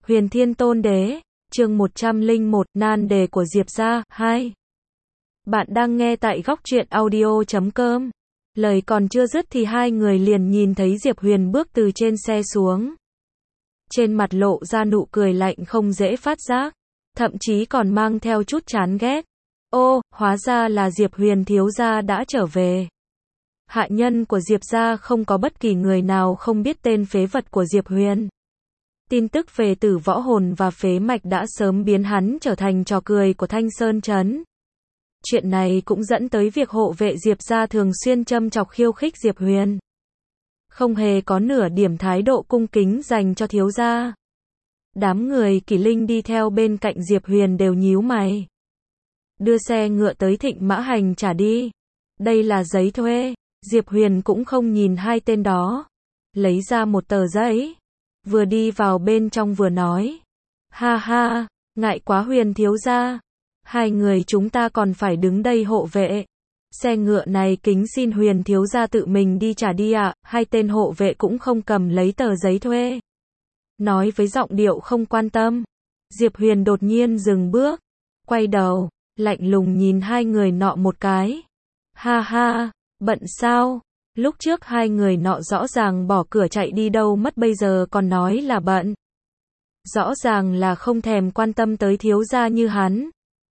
Huyền Thiên Tôn Đế, chương 101, nan đề của Diệp gia, 2. Bạn đang nghe tại góc truyện audio.com. Lời còn chưa dứt thì hai người liền nhìn thấy Diệp Huyền bước từ trên xe xuống. Trên mặt lộ ra nụ cười lạnh không dễ phát giác, thậm chí còn mang theo chút chán ghét. Ô, hóa ra là Diệp Huyền thiếu gia đã trở về. Hạ nhân của Diệp gia không có bất kỳ người nào không biết tên phế vật của Diệp Huyền. Tin tức về Tử Võ Hồn và phế mạch đã sớm biến hắn trở thành trò cười của Thanh Sơn Trấn. Chuyện này cũng dẫn tới việc hộ vệ Diệp gia thường xuyên châm chọc khiêu khích Diệp Huyền. Không hề có nửa điểm thái độ cung kính dành cho thiếu gia. Đám người Kỷ Linh đi theo bên cạnh Diệp Huyền đều nhíu mày. Đưa xe ngựa tới Thịnh Mã Hành trả đi. Đây là giấy thuê. Diệp Huyền cũng không nhìn hai tên đó. Lấy ra một tờ giấy. Vừa đi vào bên trong vừa nói. Ha ha, ngại quá Huyền thiếu gia. Hai người chúng ta còn phải đứng đây hộ vệ. Xe ngựa này kính xin Huyền thiếu gia tự mình đi trả đi ạ. Hai tên hộ vệ cũng không cầm lấy tờ giấy thuê. Nói với giọng điệu không quan tâm. Diệp Huyền đột nhiên dừng bước. Quay đầu, lạnh lùng nhìn hai người nọ một cái. Ha ha, bận sao? Lúc trước hai người nọ rõ ràng bỏ cửa chạy đi đâu mất bây giờ còn nói là bận. Rõ ràng là không thèm quan tâm tới thiếu gia như hắn.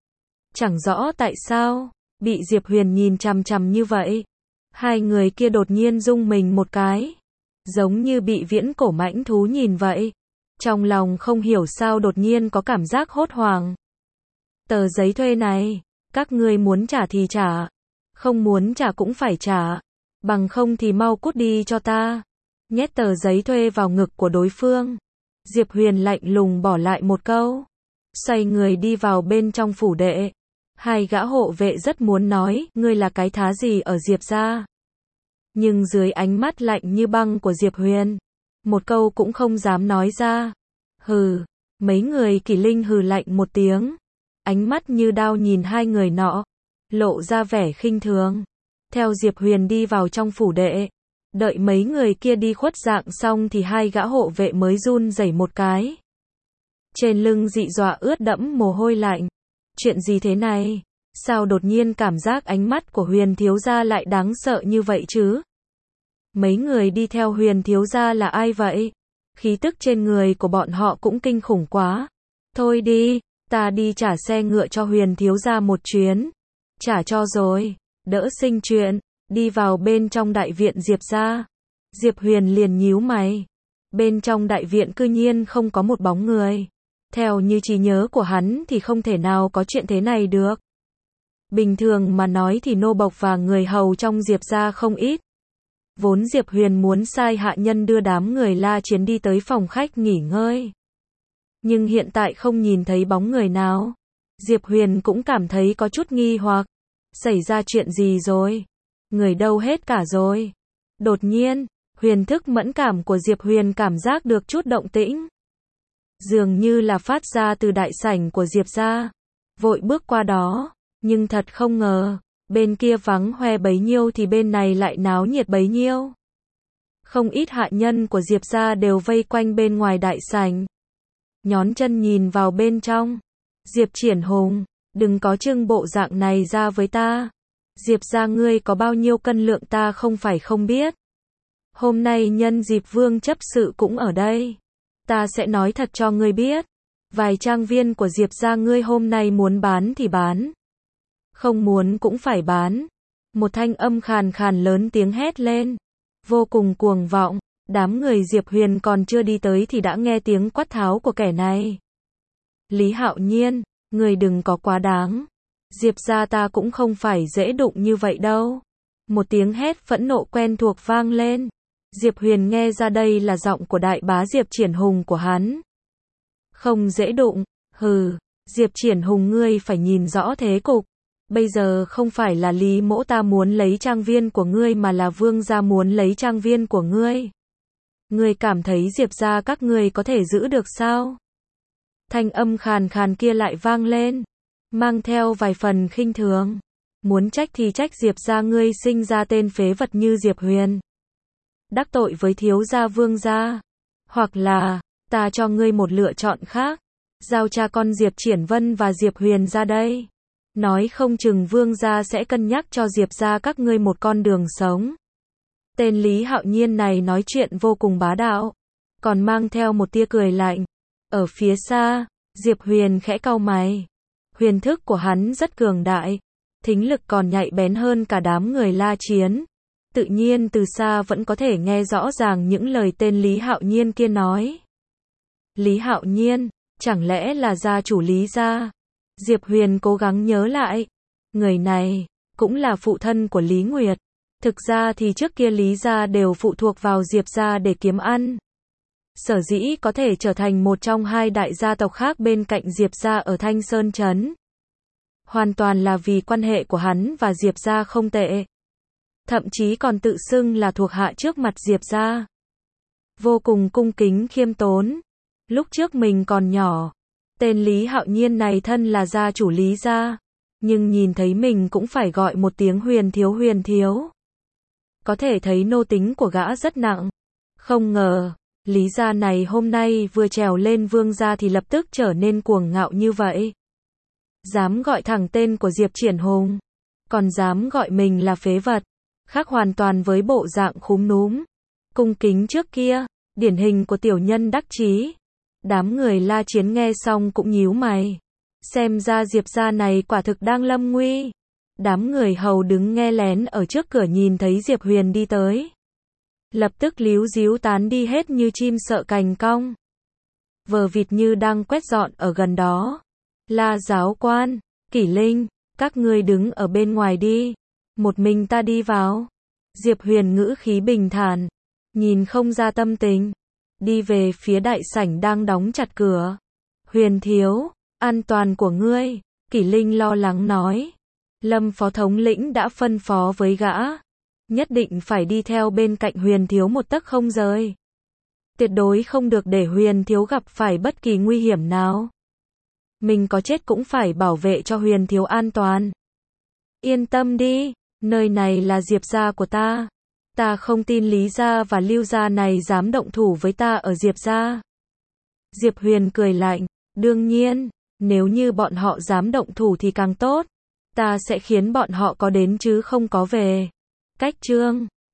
Chẳng rõ tại sao, bị Diệp Huyền nhìn chằm chằm như vậy. Hai người kia đột nhiên rung mình một cái. Giống như bị viễn cổ mãnh thú nhìn vậy. Trong lòng không hiểu sao đột nhiên có cảm giác hốt hoảng. Tờ giấy thuê này, các ngươi muốn trả thì trả. Không muốn trả cũng phải trả. Bằng không thì mau cút đi cho ta. Nhét tờ giấy thuê vào ngực của đối phương. Diệp Huyền lạnh lùng bỏ lại một câu. Xoay người đi vào bên trong phủ đệ. Hai gã hộ vệ rất muốn nói, ngươi là cái thá gì ở Diệp gia. Nhưng dưới ánh mắt lạnh như băng của Diệp Huyền, một câu cũng không dám nói ra. Hừ, mấy người Kỷ Linh hừ lạnh một tiếng. Ánh mắt như đao nhìn hai người nọ, lộ ra vẻ khinh thường. Theo Diệp Huyền đi vào trong phủ đệ, đợi mấy người kia đi khuất dạng xong thì hai gã hộ vệ mới run rẩy một cái. Trên lưng dị dọa ướt đẫm mồ hôi lạnh. Chuyện gì thế này? Sao đột nhiên cảm giác ánh mắt của Huyền thiếu gia lại đáng sợ như vậy chứ? Mấy người đi theo Huyền thiếu gia là ai vậy? Khí tức trên người của bọn họ cũng kinh khủng quá. Thôi đi, ta đi trả xe ngựa cho Huyền thiếu gia một chuyến. Trả cho rồi, đỡ sinh chuyện. Đi vào bên trong đại viện Diệp gia. Diệp Huyền liền nhíu mày. Bên trong đại viện cư nhiên không có một bóng người. Theo như trí nhớ của hắn thì không thể nào có chuyện thế này được. Bình thường mà nói thì nô bộc và người hầu trong Diệp gia không ít. Vốn Diệp Huyền muốn sai hạ nhân đưa đám người La Chiến đi tới phòng khách nghỉ ngơi. Nhưng hiện tại không nhìn thấy bóng người nào. Diệp Huyền cũng cảm thấy có chút nghi hoặc. Xảy ra chuyện gì rồi? Người đâu hết cả rồi? Đột nhiên, huyền thức mẫn cảm của Diệp Huyền cảm giác được chút động tĩnh. Dường như là phát ra từ đại sảnh của Diệp gia. Vội bước qua đó, nhưng thật không ngờ, bên kia vắng hoe bấy nhiêu thì bên này lại náo nhiệt bấy nhiêu. Không ít hạ nhân của Diệp gia đều vây quanh bên ngoài đại sảnh. Nhón chân nhìn vào bên trong. Diệp Triển Hùng, đừng có trưng bộ dạng này ra với ta. Diệp gia ngươi có bao nhiêu cân lượng ta không phải không biết. Hôm nay nhân dịp Vương chấp sự cũng ở đây. Ta sẽ nói thật cho ngươi biết. Vài trang viên của Diệp gia ngươi hôm nay muốn bán thì bán. Không muốn cũng phải bán. Một thanh âm khàn khàn lớn tiếng hét lên. Vô cùng cuồng vọng. Đám người Diệp Huyền còn chưa đi tới thì đã nghe tiếng quát tháo của kẻ này. Lý Hạo Nhiên, người đừng có quá đáng. Diệp gia ta cũng không phải dễ đụng như vậy đâu. Một tiếng hét phẫn nộ quen thuộc vang lên. Diệp Huyền nghe ra đây là giọng của đại bá Diệp Triển Hùng của hắn. Không dễ đụng, hừ, Diệp Triển Hùng ngươi phải nhìn rõ thế cục. Bây giờ không phải là Lý mỗ ta muốn lấy trang viên của ngươi mà là Vương gia muốn lấy trang viên của ngươi. Ngươi cảm thấy Diệp gia các ngươi có thể giữ được sao? Thanh âm khàn khàn kia lại vang lên, mang theo vài phần khinh thường. Muốn trách thì trách Diệp gia ngươi sinh ra tên phế vật như Diệp Huyền. Đắc tội với thiếu gia Vương gia. Hoặc là, ta cho ngươi một lựa chọn khác. Giao cha con Diệp Triển Vân và Diệp Huyền ra đây. Nói không chừng Vương gia sẽ cân nhắc cho Diệp gia các ngươi một con đường sống. Tên Lý Hạo Nhiên này nói chuyện vô cùng bá đạo, còn mang theo một tia cười lạnh. Ở phía xa, Diệp Huyền khẽ cau mày. Huyền thức của hắn rất cường đại, thính lực còn nhạy bén hơn cả đám người La Chiến. Tự nhiên từ xa vẫn có thể nghe rõ ràng những lời tên Lý Hạo Nhiên kia nói. Lý Hạo Nhiên, chẳng lẽ là gia chủ Lý gia? Diệp Huyền cố gắng nhớ lại. Người này, cũng là phụ thân của Lý Nguyệt. Thực ra thì trước kia Lý gia đều phụ thuộc vào Diệp gia để kiếm ăn. Sở dĩ có thể trở thành một trong hai đại gia tộc khác bên cạnh Diệp gia ở Thanh Sơn Trấn. Hoàn toàn là vì quan hệ của hắn và Diệp gia không tệ. Thậm chí còn tự xưng là thuộc hạ trước mặt Diệp gia. Vô cùng cung kính khiêm tốn. Lúc trước mình còn nhỏ, tên Lý Hạo Nhiên này thân là gia chủ Lý gia, nhưng nhìn thấy mình cũng phải gọi một tiếng Huyền thiếu Huyền thiếu. Có thể thấy nô tính của gã rất nặng. Không ngờ, Lý gia này hôm nay vừa trèo lên Vương gia thì lập tức trở nên cuồng ngạo như vậy. Dám gọi thẳng tên của Diệp Triển Hùng, còn dám gọi mình là phế vật, khác hoàn toàn với bộ dạng khúm núm, cung kính trước kia, điển hình của tiểu nhân đắc chí. Đám người La Chiến nghe xong cũng nhíu mày. Xem ra Diệp gia này quả thực đang lâm nguy. Đám người hầu đứng nghe lén ở trước cửa nhìn thấy Diệp Huyền đi tới, lập tức líu díu tán đi hết như chim sợ cành cong. Vờ vịt như đang quét dọn ở gần đó. La giáo quan, Kỷ Linh, các ngươi đứng ở bên ngoài đi. Một mình ta đi vào. Diệp Huyền ngữ khí bình thản, nhìn không ra tâm tình. Đi về phía đại sảnh đang đóng chặt cửa. Huyền thiếu, an toàn của ngươi, Kỷ Linh lo lắng nói. Lâm phó thống lĩnh đã phân phó với gã, nhất định phải đi theo bên cạnh Huyền thiếu một tấc không rời. Tuyệt đối không được để Huyền thiếu gặp phải bất kỳ nguy hiểm nào. Mình có chết cũng phải bảo vệ cho Huyền thiếu an toàn. Yên tâm đi, nơi này là Diệp gia của ta. Ta không tin Lý gia và Lưu gia này dám động thủ với ta ở Diệp gia. Diệp Huyền cười lạnh, đương nhiên, nếu như bọn họ dám động thủ thì càng tốt. Ta sẽ khiến bọn họ có đến chứ không có về. Cách chương